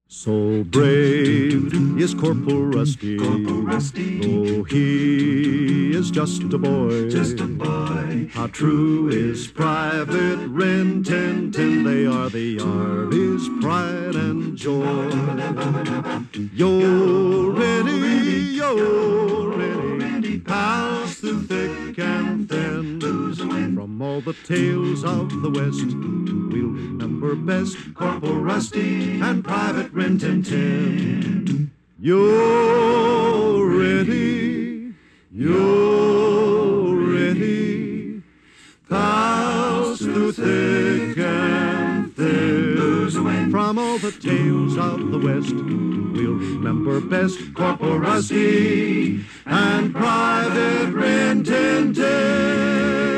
So brave is Corporal Rusty, though he is just a boy. How true is Private Rin Tin Tin, they are the Army's pride and joy. You're ready, pals through thick and thin. From all the tales of the West, we'll remember best Corporal Rusty and Private Rin Tin Tin. You're ready, pals through thick and thin. From all the tales of the West, we'll remember best Corporal Rusty and Private Rin Tin Tin.